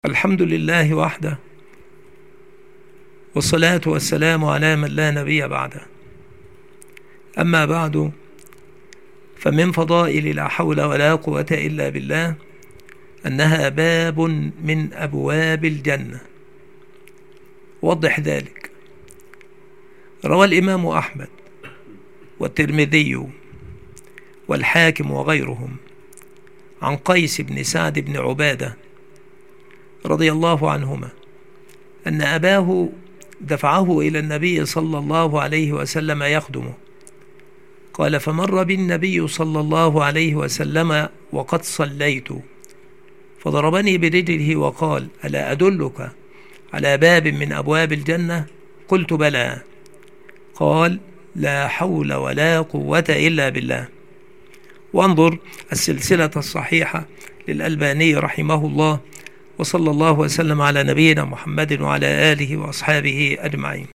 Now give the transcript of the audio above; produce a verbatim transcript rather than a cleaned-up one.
الحمد لله وحده، والصلاة والسلام على من لا نبي بعده. أما بعد، فمن فضائل لا حول ولا قوة إلا بالله أنها باب من أبواب الجنة. وضح ذلك. روى الإمام أحمد والترمذي والحاكم وغيرهم عن قيس بن سعد بن عبادة رضي الله عنهما أن أباه دفعه إلى النبي صلى الله عليه وسلم يخدمه. قال: فمر بالنبي صلى الله عليه وسلم وقد صليت، فضربني برجله وقال: ألا أدلك على باب من أبواب الجنة؟ قلت: بلى. قال: لا حول ولا قوة إلا بالله. وانظر السلسلة الصحيحة للألباني رحمه الله، وصلى الله وسلم على نبينا محمد وعلى آله وأصحابه أجمعين.